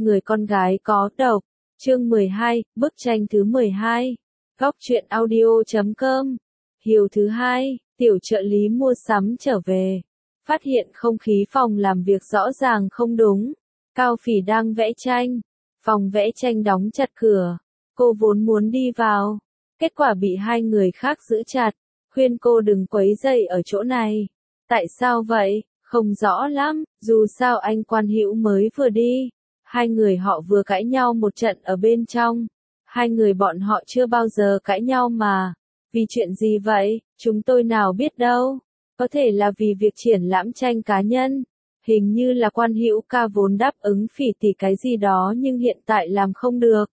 Người con gái có độc. Chương 12, bức tranh thứ 12. Góc truyện audio.com. Hiểu thứ 2, tiểu trợ lý mua sắm trở về. Phát hiện không khí phòng làm việc rõ ràng không đúng. Cao Phỉ đang vẽ tranh. Phòng vẽ tranh đóng chặt cửa. Cô vốn muốn đi vào. Kết quả bị hai người khác giữ chặt. Khuyên cô đừng quấy rầy ở chỗ này. Tại sao vậy? Không rõ lắm. Dù sao anh Quan Hữu mới vừa đi. Hai người họ vừa cãi nhau một trận ở bên trong. Hai người bọn họ chưa bao giờ cãi nhau mà. Vì chuyện gì vậy? Chúng tôi nào biết đâu. Có thể là vì việc triển lãm tranh cá nhân. Hình như là Quan Hữu ca vốn đáp ứng Phỉ tỷ cái gì đó nhưng hiện tại làm không được.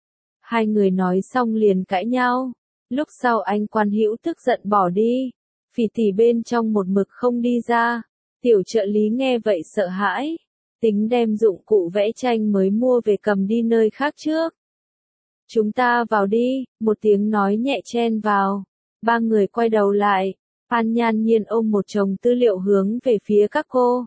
Hai người nói xong liền cãi nhau. Lúc sau anh Quan Hữu tức giận bỏ đi. Phỉ tỷ bên trong một mực không đi ra. Tiểu trợ lý nghe vậy sợ hãi. Tính đem dụng cụ vẽ tranh mới mua về cầm đi nơi khác trước. Chúng ta vào đi, một tiếng nói nhẹ chen vào. Ba người quay đầu lại. An Nhan Nhiên ôm một chồng tư liệu hướng về phía các cô.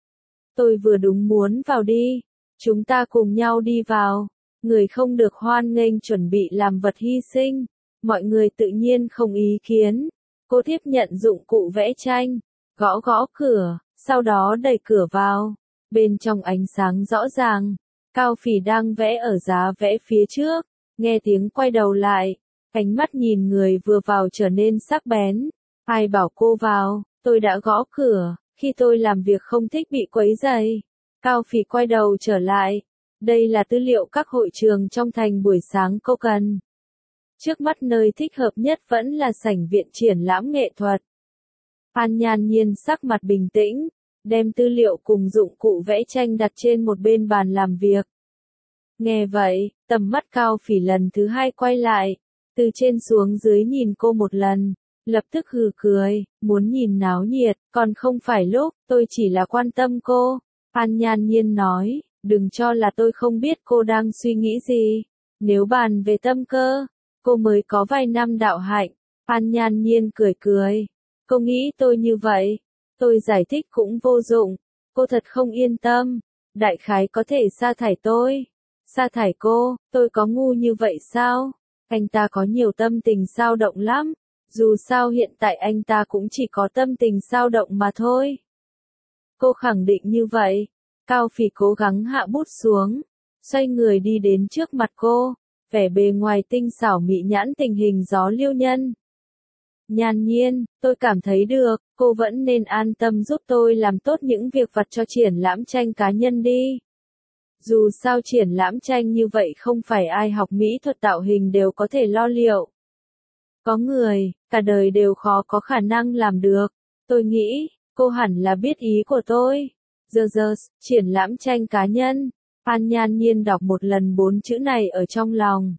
Tôi vừa đúng muốn vào đi. Chúng ta cùng nhau đi vào. Người không được hoan nghênh chuẩn bị làm vật hy sinh. Mọi người tự nhiên không ý kiến. Cô tiếp nhận dụng cụ vẽ tranh. Gõ gõ cửa, sau đó đẩy cửa vào. Bên trong ánh sáng rõ ràng. Cao Phỉ đang vẽ ở giá vẽ phía trước. Nghe tiếng quay đầu lại. Ánh mắt nhìn người vừa vào trở nên sắc bén. Ai bảo cô vào, tôi đã gõ cửa. Khi tôi làm việc không thích bị quấy rầy. Cao Phỉ quay đầu trở lại. Đây là tư liệu các hội trường trong thành buổi sáng cô cần. Trước mắt nơi thích hợp nhất vẫn là sảnh viện triển lãm nghệ thuật. An Nhan Nhiên sắc mặt bình tĩnh, đem tư liệu cùng dụng cụ vẽ tranh đặt trên một bên bàn làm việc. Nghe vậy, tầm mắt Cao Phỉ lần thứ hai quay lại, từ trên xuống dưới nhìn cô một lần, lập tức hừ cười, muốn nhìn náo nhiệt, còn không phải lúc, tôi chỉ là quan tâm cô. An Nhan Nhiên nói, đừng cho là tôi không biết cô đang suy nghĩ gì. Nếu bàn về tâm cơ, cô mới có vài năm đạo hạnh. An Nhan Nhiên cười cười. Cô nghĩ tôi như vậy. Tôi giải thích cũng vô dụng. Cô thật không yên tâm. Đại khái có thể sa thải tôi. Sa thải cô, tôi có ngu như vậy sao? Anh ta có nhiều tâm tình dao động lắm. Dù sao hiện tại anh ta cũng chỉ có tâm tình dao động mà thôi. Cô khẳng định như vậy. Cao Phỉ cố gắng hạ bút xuống. Xoay người đi đến trước mặt cô. Vẻ bề ngoài tinh xảo mị nhãn tình hình gió liêu nhân. Nhan Nhiên, tôi cảm thấy được, cô vẫn nên an tâm giúp tôi làm tốt những việc vặt cho triển lãm tranh cá nhân đi. Dù sao triển lãm tranh như vậy không phải ai học mỹ thuật tạo hình đều có thể lo liệu. Có người, cả đời đều khó có khả năng làm được. Tôi nghĩ, cô hẳn là biết ý của tôi. Giờ, triển lãm tranh cá nhân. An Nhan Nhiên đọc một lần 4 chữ này ở trong lòng.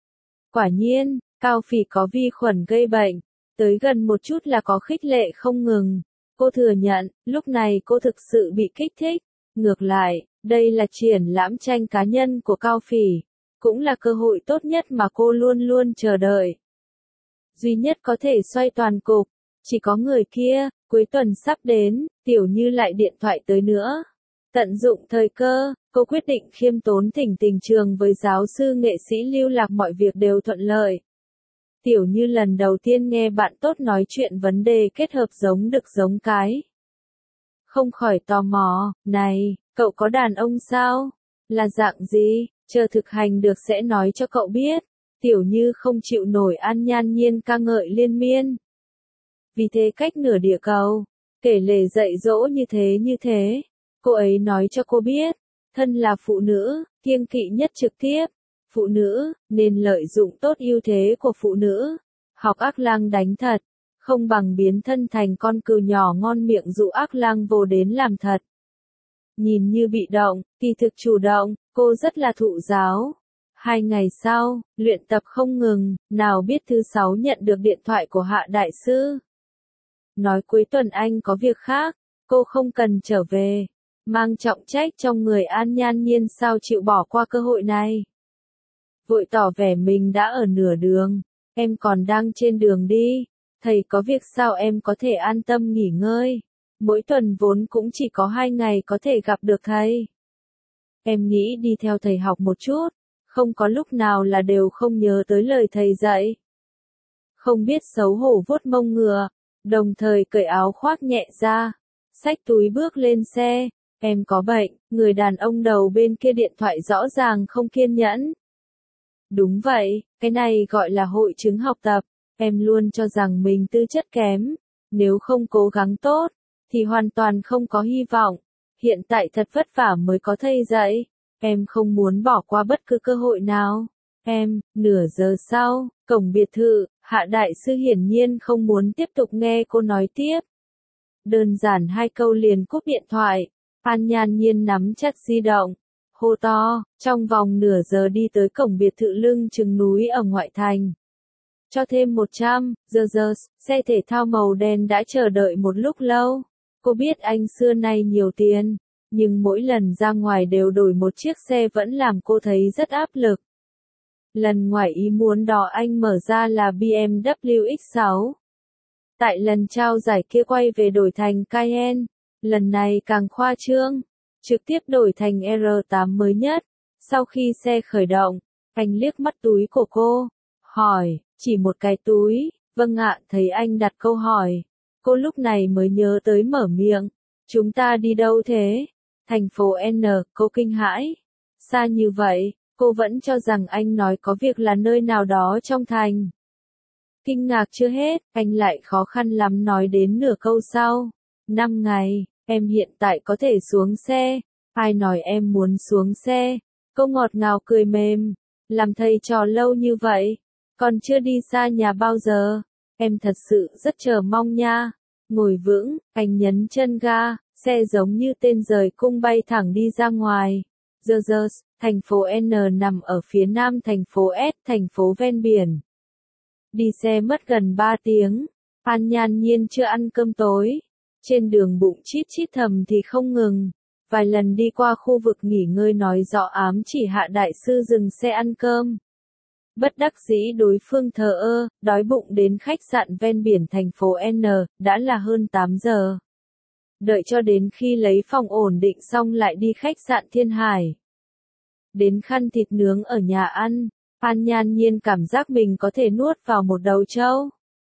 Quả nhiên, Cao Phỉ có vi khuẩn gây bệnh. Tới gần một chút là có khích lệ không ngừng. Cô thừa nhận, lúc này cô thực sự bị kích thích. Ngược lại, đây là triển lãm tranh cá nhân của Cao Phỉ. Cũng là cơ hội tốt nhất mà cô luôn luôn chờ đợi. Duy nhất có thể xoay toàn cục. Chỉ có người kia, cuối tuần sắp đến, Tiểu Như lại điện thoại tới nữa. Tận dụng thời cơ, cô quyết định khiêm tốn thỉnh tình trường với giáo sư nghệ sĩ Lưu Lạc mọi việc đều thuận lợi. Tiểu Như lần đầu tiên nghe bạn tốt nói chuyện vấn đề kết hợp giống đực giống cái. Không khỏi tò mò, này, cậu có đàn ông sao? Là dạng gì? Chờ thực hành được sẽ nói cho cậu biết. Tiểu Như không chịu nổi An Nhan Nhiên ca ngợi liên miên. Vì thế cách nửa địa cầu, kể lể dạy dỗ như thế. Cô ấy nói cho cô biết, thân là phụ nữ, kiêng kỵ nhất trực tiếp. Phụ nữ, nên lợi dụng tốt ưu thế của phụ nữ. Học ác lang đánh thật, không bằng biến thân thành con cừu nhỏ ngon miệng dụ ác lang vô đến làm thật. Nhìn như bị động, kỳ thực chủ động, cô rất là thụ giáo. 2 ngày sau, luyện tập không ngừng, nào biết thứ 6 nhận được điện thoại của Hạ Đại Sư. Nói cuối tuần anh có việc khác, cô không cần trở về. Mang trọng trách trong người An Nhan Nhiên sao chịu bỏ qua cơ hội này. Vội tỏ vẻ mình đã ở nửa đường, em còn đang trên đường đi, thầy có việc sao em có thể an tâm nghỉ ngơi. Mỗi tuần vốn cũng chỉ có 2 ngày có thể gặp được thầy. Em nghĩ đi theo thầy học một chút, không có lúc nào là đều không nhớ tới lời thầy dạy. Không biết xấu hổ vuốt mông ngựa, đồng thời cởi áo khoác nhẹ ra, xách túi bước lên xe. Em có bệnh, người đàn ông đầu bên kia điện thoại rõ ràng không kiên nhẫn. Đúng vậy, cái này gọi là hội chứng học tập. Em luôn cho rằng mình tư chất kém, nếu không cố gắng tốt, thì hoàn toàn không có hy vọng. Hiện tại thật vất vả mới có thầy dạy, em không muốn bỏ qua bất cứ cơ hội nào. Nửa giờ sau, cổng biệt thự, Hạ đại sư hiển nhiên không muốn tiếp tục nghe cô nói tiếp. Đơn giản 2 câu liền cúp điện thoại, An Nhan Nhiên nắm chặt di động, hô to, trong vòng nửa giờ đi tới cổng biệt thự lưng chừng núi ở ngoại thành. Cho thêm 100, giờ, xe thể thao màu đen đã chờ đợi một lúc lâu. Cô biết anh xưa nay nhiều tiền, nhưng mỗi lần ra ngoài đều đổi một chiếc xe vẫn làm cô thấy rất áp lực. Lần ngoài ý muốn đó anh mở ra là BMW X6. Tại lần trao giải kia quay về đổi thành Cayenne, lần này càng khoa trương, trực tiếp đổi thành R8 mới nhất. Sau khi xe khởi động, anh liếc mắt túi của cô, hỏi, chỉ một cái túi, vâng ạ, thấy anh đặt câu hỏi. Cô lúc này mới nhớ tới mở miệng, chúng ta đi đâu thế? Thành phố N, cô kinh hãi. Xa như vậy, cô vẫn cho rằng anh nói có việc là nơi nào đó trong thành. Kinh ngạc chưa hết, anh lại khó khăn lắm nói đến nửa câu sau. 5 ngày, em hiện tại có thể xuống xe. Ai nói em muốn xuống xe? Cô ngọt ngào cười mềm. Làm thầy trò lâu như vậy, còn chưa đi xa nhà bao giờ. Em thật sự rất chờ mong nha. Ngồi vững, anh nhấn chân ga, xe giống như tên rời cung bay thẳng đi ra ngoài. Giờ, thành phố N nằm ở phía nam thành phố S, thành phố ven biển. Đi xe mất gần 3 tiếng, An Nhan Nhiên chưa ăn cơm tối. Trên đường bụng chít chít thầm thì không ngừng. Vài lần đi qua khu vực nghỉ ngơi nói rõ ám chỉ Hạ đại sư dừng xe ăn cơm. Bất đắc dĩ đối phương thờ ơ, đói bụng đến khách sạn ven biển thành phố N, đã là hơn 8 giờ. Đợi cho đến khi lấy phòng ổn định xong lại đi khách sạn Thiên Hải. Đến khăn thịt nướng ở nhà ăn, An Nhan Nhiên cảm giác mình có thể nuốt vào một đầu trâu.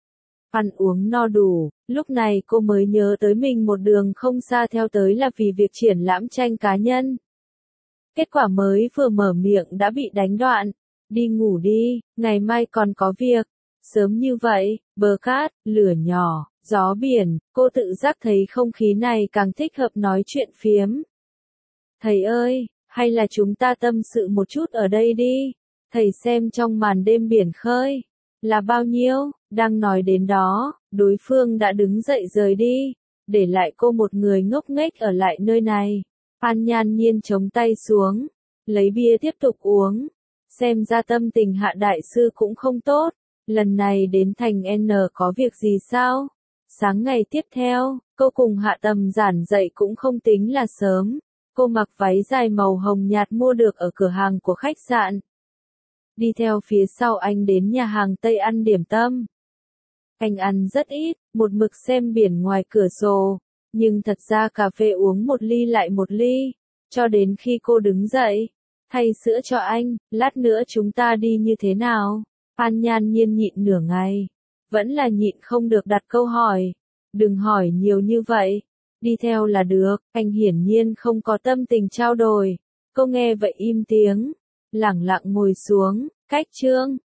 Ăn uống no đủ, lúc này cô mới nhớ tới mình một đường không xa theo tới là vì việc triển lãm tranh cá nhân. Kết quả mới vừa mở miệng đã bị đánh đoạn. Đi ngủ đi, ngày mai còn có việc. Sớm như vậy, bờ cát, lửa nhỏ, gió biển, cô tự giác thấy không khí này càng thích hợp nói chuyện phiếm. Thầy ơi, hay là chúng ta tâm sự một chút ở đây đi. Thầy xem trong màn đêm biển khơi là bao nhiêu. Đang nói đến đó, đối phương đã đứng dậy rời đi, để lại cô một người ngốc nghếch ở lại nơi này. An Nhan Nhiên chống tay xuống, lấy bia tiếp tục uống. Xem ra tâm tình Hạ đại sư cũng không tốt. Lần này đến thành N có việc gì sao? Sáng ngày tiếp theo, cô cùng Hạ Tầm Giản dậy cũng không tính là sớm. Cô mặc váy dài màu hồng nhạt mua được ở cửa hàng của khách sạn. Đi theo phía sau anh đến nhà hàng Tây ăn điểm tâm. Anh ăn rất ít, một mực xem biển ngoài cửa sổ. Nhưng thật ra cà phê uống một ly lại một ly. Cho đến khi cô đứng dậy, thay sữa cho anh, lát nữa chúng ta đi như thế nào? An Nhan Nhiên nhịn nửa ngày. Vẫn là nhịn không được đặt câu hỏi. Đừng hỏi nhiều như vậy. Đi theo là được, anh hiển nhiên không có tâm tình trao đổi. Cô nghe vậy im tiếng. Lẳng lặng ngồi xuống, cách chương.